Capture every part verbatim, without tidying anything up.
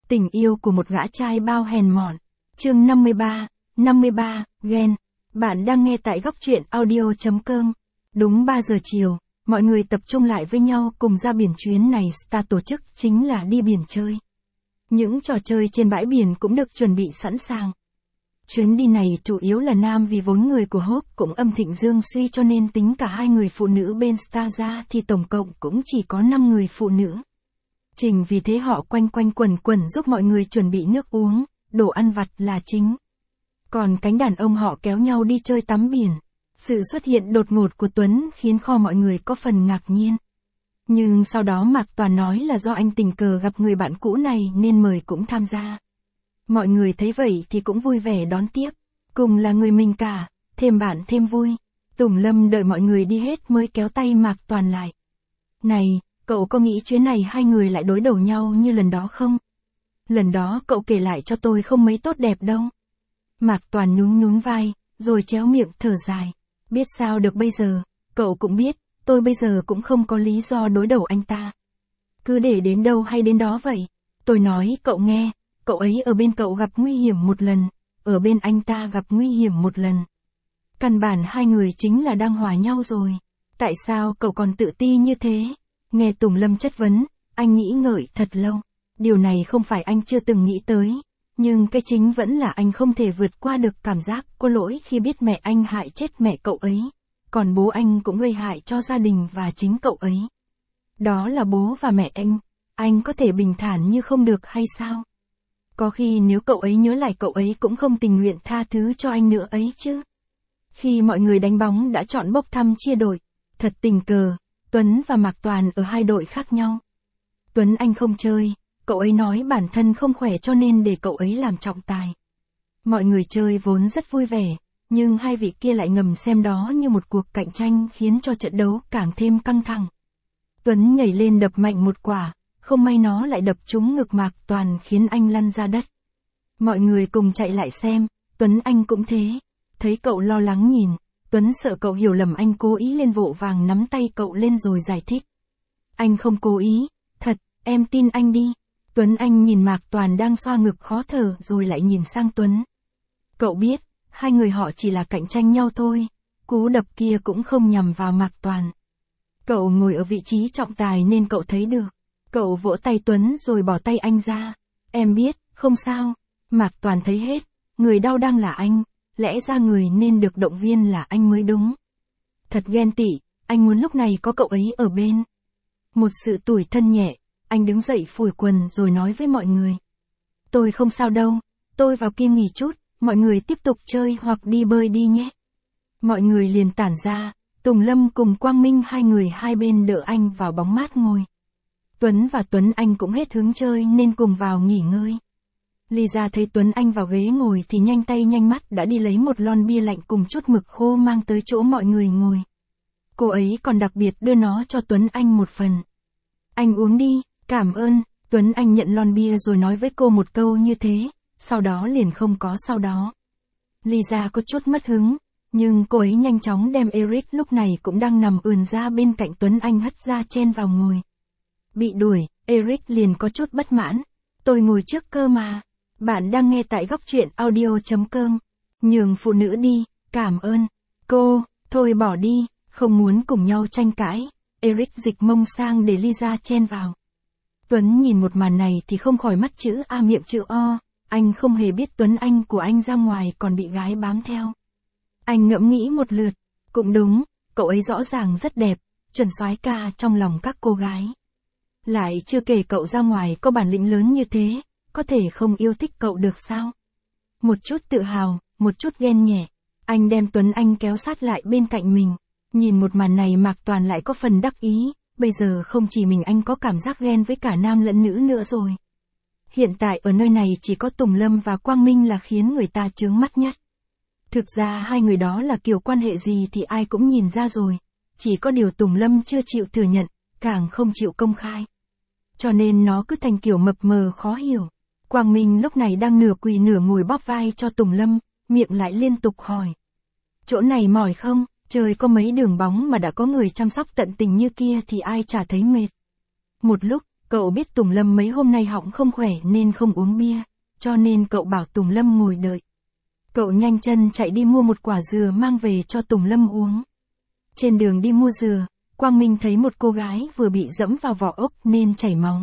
Tình yêu của một gã trai bao hèn mọn. Chương năm mươi ba, năm mươi ba, ghen. Bạn đang nghe tại góc truyện audio chấm com. Đúng ba giờ chiều, mọi người tập trung lại với nhau cùng ra biển. Chuyến này Star tổ chức chính là đi biển chơi. Những trò chơi trên bãi biển cũng được chuẩn bị sẵn sàng. Chuyến đi này chủ yếu là nam vì vốn người của Hope cũng âm thịnh dương suy, cho nên tính cả hai người phụ nữ bên Star ra thì tổng cộng cũng chỉ có năm người phụ nữ. Trình vì thế họ quanh quanh quẩn quẩn giúp mọi người chuẩn bị nước uống, đồ ăn vặt là chính. Còn cánh đàn ông họ kéo nhau đi chơi tắm biển. Sự xuất hiện đột ngột của Tuấn khiến kho mọi người có phần ngạc nhiên. Nhưng sau đó Mạc Toàn nói là do anh tình cờ gặp người bạn cũ này nên mời cũng tham gia. Mọi người thấy vậy thì cũng vui vẻ đón tiếp. Cùng là người mình cả, thêm bạn thêm vui. Tùng Lâm đợi mọi người đi hết mới kéo tay Mạc Toàn lại. Này, cậu có nghĩ chuyến này hai người lại đối đầu nhau như lần đó không? Lần đó cậu kể lại cho tôi không mấy tốt đẹp đâu. Mạc Toàn nhún nhún vai, rồi chéo miệng thở dài. Biết sao được bây giờ, cậu cũng biết, tôi bây giờ cũng không có lý do đối đầu anh ta. Cứ để đến đâu hay đến đó vậy. Tôi nói cậu nghe, cậu ấy ở bên cậu gặp nguy hiểm một lần, ở bên anh ta gặp nguy hiểm một lần. Căn bản hai người chính là đang hòa nhau rồi. Tại sao cậu còn tự ti như thế? Nghe Tùng Lâm chất vấn, anh nghĩ ngợi thật lâu. Điều này không phải anh chưa từng nghĩ tới, nhưng cái chính vẫn là anh không thể vượt qua được cảm giác có lỗi khi biết mẹ anh hại chết mẹ cậu ấy, còn bố anh cũng gây hại cho gia đình và chính cậu ấy. Đó là bố và mẹ anh, anh có thể bình thản như không được hay sao? Có khi nếu cậu ấy nhớ lại cậu ấy cũng không tình nguyện tha thứ cho anh nữa ấy chứ. Khi mọi người đánh bóng đã chọn bốc thăm chia đội, thật tình cờ, Tuấn và Mạc Toàn ở hai đội khác nhau. Tuấn anh không chơi, cậu ấy nói bản thân không khỏe cho nên để cậu ấy làm trọng tài. Mọi người chơi vốn rất vui vẻ, nhưng hai vị kia lại ngầm xem đó như một cuộc cạnh tranh khiến cho trận đấu càng thêm căng thẳng. Tuấn nhảy lên đập mạnh một quả, không may nó lại đập trúng ngực Mạc Toàn khiến anh lăn ra đất. Mọi người cùng chạy lại xem, Tuấn anh cũng thế. Thấy cậu lo lắng nhìn, Tuấn sợ cậu hiểu lầm anh cố ý lên vội vàng nắm tay cậu lên rồi giải thích. Anh không cố ý, thật, em tin anh đi. Tuấn anh nhìn Mạc Toàn đang xoa ngực khó thở rồi lại nhìn sang Tuấn. Cậu biết, hai người họ chỉ là cạnh tranh nhau thôi, cú đập kia cũng không nhằm vào Mạc Toàn. Cậu ngồi ở vị trí trọng tài nên cậu thấy được. Cậu vỗ tay Tuấn rồi bỏ tay anh ra. Em biết, không sao. Mạc Toàn thấy hết, người đau đang là anh, lẽ ra người nên được động viên là anh mới đúng. Thật ghen tị, anh muốn lúc này có cậu ấy ở bên. Một sự tủi thân nhẹ, anh đứng dậy phủi quần rồi nói với mọi người. Tôi không sao đâu, tôi vào kia nghỉ chút, mọi người tiếp tục chơi hoặc đi bơi đi nhé. Mọi người liền tản ra, Tùng Lâm cùng Quang Minh hai người hai bên đỡ anh vào bóng mát ngồi. Tuấn và Tuấn Anh cũng hết hứng chơi nên cùng vào nghỉ ngơi. Lisa thấy Tuấn Anh vào ghế ngồi thì nhanh tay nhanh mắt đã đi lấy một lon bia lạnh cùng chút mực khô mang tới chỗ mọi người ngồi. Cô ấy còn đặc biệt đưa nó cho Tuấn Anh một phần. Anh uống đi, cảm ơn. Tuấn Anh nhận lon bia rồi nói với cô một câu như thế, sau đó liền không có sau đó. Lisa có chút mất hứng, nhưng cô ấy nhanh chóng đem Eric lúc này cũng đang nằm ườn ra bên cạnh Tuấn Anh hất ra chen vào ngồi. Bị đuổi, Eric liền có chút bất mãn. Tôi ngồi trước cơ mà. Bạn đang nghe tại góc truyện audio chấm com. Nhường phụ nữ đi, cảm ơn. Cô, thôi bỏ đi, không muốn cùng nhau tranh cãi. Eric dịch mông sang để Lisa chen vào. Tuấn nhìn một màn này thì không khỏi mắt chữ A miệng chữ O. Anh không hề biết Tuấn Anh của anh ra ngoài còn bị gái bám theo. Anh ngẫm nghĩ một lượt. Cũng đúng, cậu ấy rõ ràng rất đẹp, chuẩn soái ca trong lòng các cô gái. Lại chưa kể cậu ra ngoài có bản lĩnh lớn như thế, có thể không yêu thích cậu được sao? Một chút tự hào, một chút ghen nhẹ. Anh đem Tuấn Anh kéo sát lại bên cạnh mình. Nhìn một màn này Mạc Toàn lại có phần đắc ý, bây giờ không chỉ mình anh có cảm giác ghen với cả nam lẫn nữ nữa rồi. Hiện tại ở nơi này chỉ có Tùng Lâm và Quang Minh là khiến người ta chướng mắt nhất. Thực ra hai người đó là kiểu quan hệ gì thì ai cũng nhìn ra rồi, chỉ có điều Tùng Lâm chưa chịu thừa nhận, càng không chịu công khai. Cho nên nó cứ thành kiểu mập mờ khó hiểu. Quang Minh lúc này đang nửa quỳ nửa ngồi bóp vai cho Tùng Lâm, miệng lại liên tục hỏi. Chỗ này mỏi không? Trời có mấy đường bóng mà đã có người chăm sóc tận tình như kia thì ai chả thấy mệt. Một lúc, Cậu biết Tùng Lâm mấy hôm nay họng không khỏe nên không uống bia, cho nên cậu bảo Tùng Lâm ngồi đợi. Cậu nhanh chân chạy đi mua một quả dừa mang về cho Tùng Lâm uống. Trên đường đi mua dừa, Quang Minh thấy một cô gái vừa bị dẫm vào vỏ ốc nên chảy máu.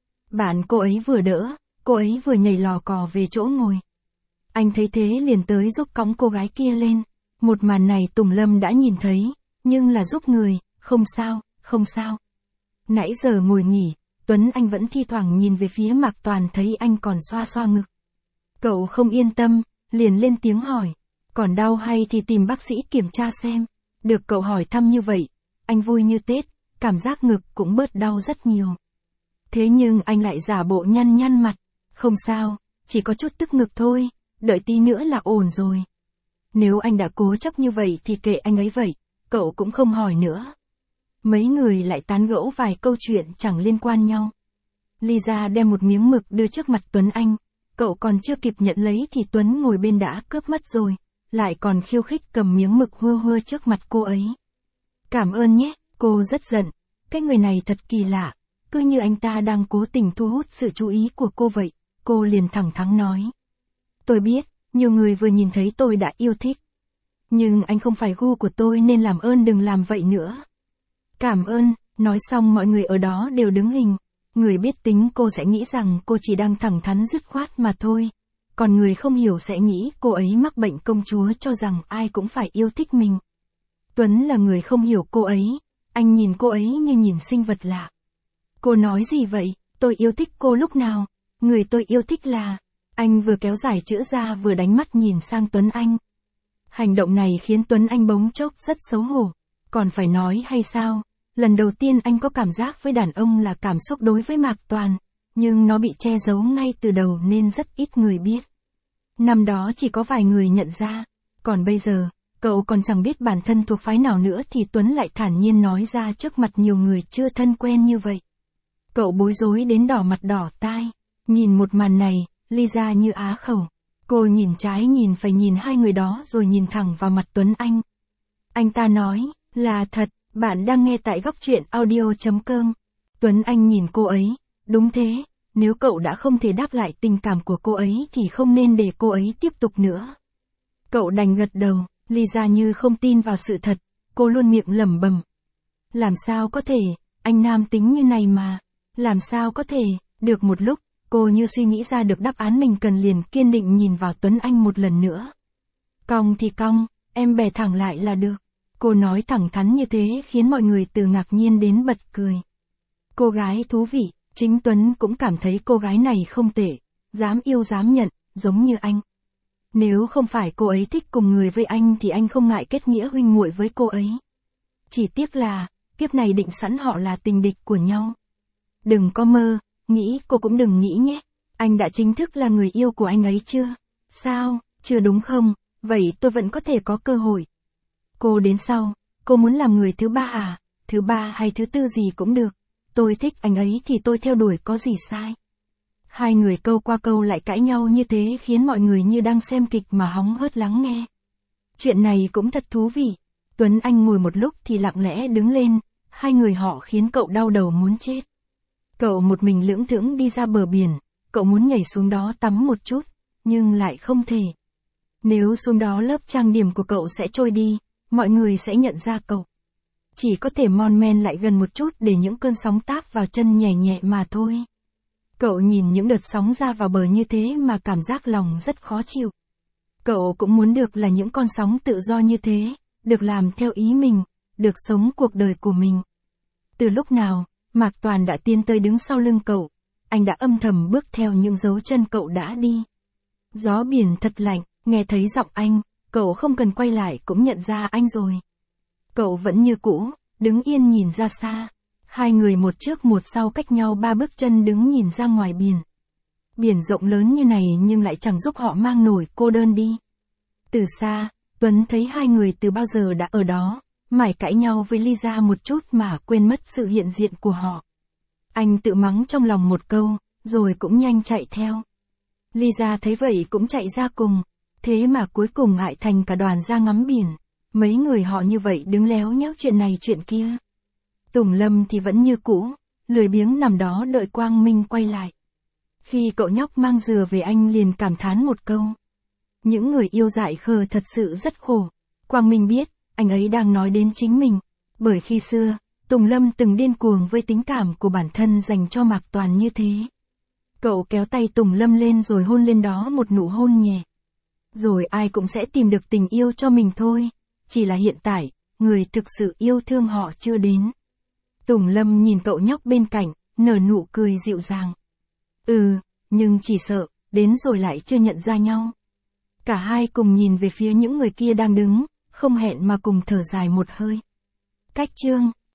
Bạn cô ấy vừa đỡ, cô ấy vừa nhảy lò cò về chỗ ngồi. Anh thấy thế liền tới giúp cõng cô gái kia lên. Một màn này Tùng Lâm đã nhìn thấy, nhưng là giúp người, không sao, không sao. Nãy giờ ngồi nghỉ, Tuấn Anh vẫn thi thoảng nhìn về phía Mạc Toàn thấy anh còn xoa xoa ngực. Cậu không yên tâm, liền lên tiếng hỏi, còn đau hay thì tìm bác sĩ kiểm tra xem. Được cậu hỏi thăm như vậy, anh vui như Tết, cảm giác ngực cũng bớt đau rất nhiều. Thế nhưng anh lại giả bộ nhăn nhăn mặt, không sao, chỉ có chút tức ngực thôi, đợi tí nữa là ổn rồi. Nếu anh đã cố chấp như vậy thì kệ anh ấy vậy, cậu cũng không hỏi nữa. Mấy người lại tán gẫu vài câu chuyện chẳng liên quan nhau. Lisa đem một miếng mực đưa trước mặt Tuấn Anh, cậu còn chưa kịp nhận lấy thì Tuấn ngồi bên đã cướp mất rồi, lại còn khiêu khích cầm miếng mực hưa hưa trước mặt cô ấy. Cảm ơn nhé, cô rất giận, cái người này thật kỳ lạ, cứ như anh ta đang cố tình thu hút sự chú ý của cô vậy, cô liền thẳng thắn nói. Tôi biết, nhiều người vừa nhìn thấy tôi đã yêu thích. Nhưng anh không phải gu của tôi nên làm ơn đừng làm vậy nữa. Cảm ơn, nói xong mọi người ở đó đều đứng hình. Người biết tính cô sẽ nghĩ rằng cô chỉ đang thẳng thắn dứt khoát mà thôi. Còn người không hiểu sẽ nghĩ cô ấy mắc bệnh công chúa cho rằng ai cũng phải yêu thích mình. Tuấn là người không hiểu cô ấy, anh nhìn cô ấy như nhìn sinh vật lạ. Cô nói gì vậy, tôi yêu thích cô lúc nào, người tôi yêu thích là... Anh vừa kéo dài chữ ra vừa đánh mắt nhìn sang Tuấn Anh. Hành động này khiến Tuấn Anh bỗng chốc rất xấu hổ. Còn phải nói hay sao, lần đầu tiên anh có cảm giác với đàn ông là cảm xúc đối với Mạc Toàn, nhưng nó bị che giấu ngay từ đầu nên rất ít người biết. Năm đó chỉ có vài người nhận ra, còn bây giờ, cậu còn chẳng biết bản thân thuộc phái nào nữa thì Tuấn lại thản nhiên nói ra trước mặt nhiều người chưa thân quen như vậy. Cậu bối rối đến đỏ mặt đỏ tai, nhìn một màn này, Lisa như á khẩu. Cô nhìn trái nhìn phải nhìn hai người đó rồi nhìn thẳng vào mặt Tuấn Anh. Anh ta nói, là thật, bạn đang nghe tại góc truyện audio chấm com. Tuấn Anh nhìn cô ấy, đúng thế, nếu cậu đã không thể đáp lại tình cảm của cô ấy thì không nên để cô ấy tiếp tục nữa. Cậu đành gật đầu, Lisa như không tin vào sự thật, cô luôn miệng lẩm bẩm. Làm sao có thể, anh nam tính như này mà, làm sao có thể, được một lúc. Cô như suy nghĩ ra được đáp án mình cần liền kiên định nhìn vào Tuấn Anh một lần nữa. Cong thì cong, em bè thẳng lại là được. Cô nói thẳng thắn như thế khiến mọi người từ ngạc nhiên đến bật cười. Cô gái thú vị, chính Tuấn cũng cảm thấy cô gái này không tệ, dám yêu dám nhận, giống như anh. Nếu không phải cô ấy thích cùng người với anh thì anh không ngại kết nghĩa huynh muội với cô ấy. Chỉ tiếc là, kiếp này định sẵn họ là tình địch của nhau. Đừng có mơ. Nghĩ cô cũng đừng nghĩ nhé, anh đã chính thức là người yêu của anh ấy chưa? Sao, chưa đúng không? Vậy tôi vẫn có thể có cơ hội. Cô đến sau, cô muốn làm người thứ ba à? Thứ ba hay thứ tư gì cũng được. Tôi thích anh ấy thì tôi theo đuổi có gì sai? Hai người câu qua câu lại cãi nhau như thế khiến mọi người như đang xem kịch mà hóng hớt lắng nghe. Chuyện này cũng thật thú vị. Tuấn Anh ngồi một lúc thì lặng lẽ đứng lên, hai người họ khiến cậu đau đầu muốn chết. Cậu một mình lững thững đi ra bờ biển, cậu muốn nhảy xuống đó tắm một chút, nhưng lại không thể. Nếu xuống đó lớp trang điểm của cậu sẽ trôi đi, mọi người sẽ nhận ra cậu. Chỉ có thể mon men lại gần một chút để những cơn sóng táp vào chân nhẹ nhẹ mà thôi. Cậu nhìn những đợt sóng ra vào bờ như thế mà cảm giác lòng rất khó chịu. Cậu cũng muốn được là những con sóng tự do như thế, được làm theo ý mình, được sống cuộc đời của mình. Từ lúc nào, Mạc Toàn đã tiến tới đứng sau lưng cậu, anh đã âm thầm bước theo những dấu chân cậu đã đi. Gió biển thật lạnh, nghe thấy giọng anh, cậu không cần quay lại cũng nhận ra anh rồi. Cậu vẫn như cũ, đứng yên nhìn ra xa. Hai người một trước một sau cách nhau ba bước chân đứng nhìn ra ngoài biển. Biển rộng lớn như này nhưng lại chẳng giúp họ mang nổi cô đơn đi. Từ xa, Tuấn thấy hai người từ bao giờ đã ở đó, mải cãi nhau với Lisa một chút mà quên mất sự hiện diện của họ. Anh tự mắng trong lòng một câu, rồi cũng nhanh chạy theo. Lisa thấy vậy cũng chạy ra cùng, thế mà cuối cùng hại thành cả đoàn ra ngắm biển. Mấy người họ như vậy đứng léo nhéo chuyện này chuyện kia. Tùng Lâm thì vẫn như cũ, lười biếng nằm đó đợi Quang Minh quay lại. Khi cậu nhóc mang dừa về anh liền cảm thán một câu. Những người yêu dại khờ thật sự rất khổ. Quang Minh biết, anh ấy đang nói đến chính mình. Bởi khi xưa, Tùng Lâm từng điên cuồng với tính cảm của bản thân dành cho Mạc Toàn như thế. Cậu kéo tay Tùng Lâm lên rồi hôn lên đó một nụ hôn nhẹ. Rồi ai cũng sẽ tìm được tình yêu cho mình thôi. Chỉ là hiện tại, người thực sự yêu thương họ chưa đến. Tùng Lâm nhìn cậu nhóc bên cạnh, nở nụ cười dịu dàng. Ừ, nhưng chỉ sợ, đến rồi lại chưa nhận ra nhau. Cả hai cùng nhìn về phía những người kia đang đứng, không hẹn mà cùng thở dài một hơi. Cách chương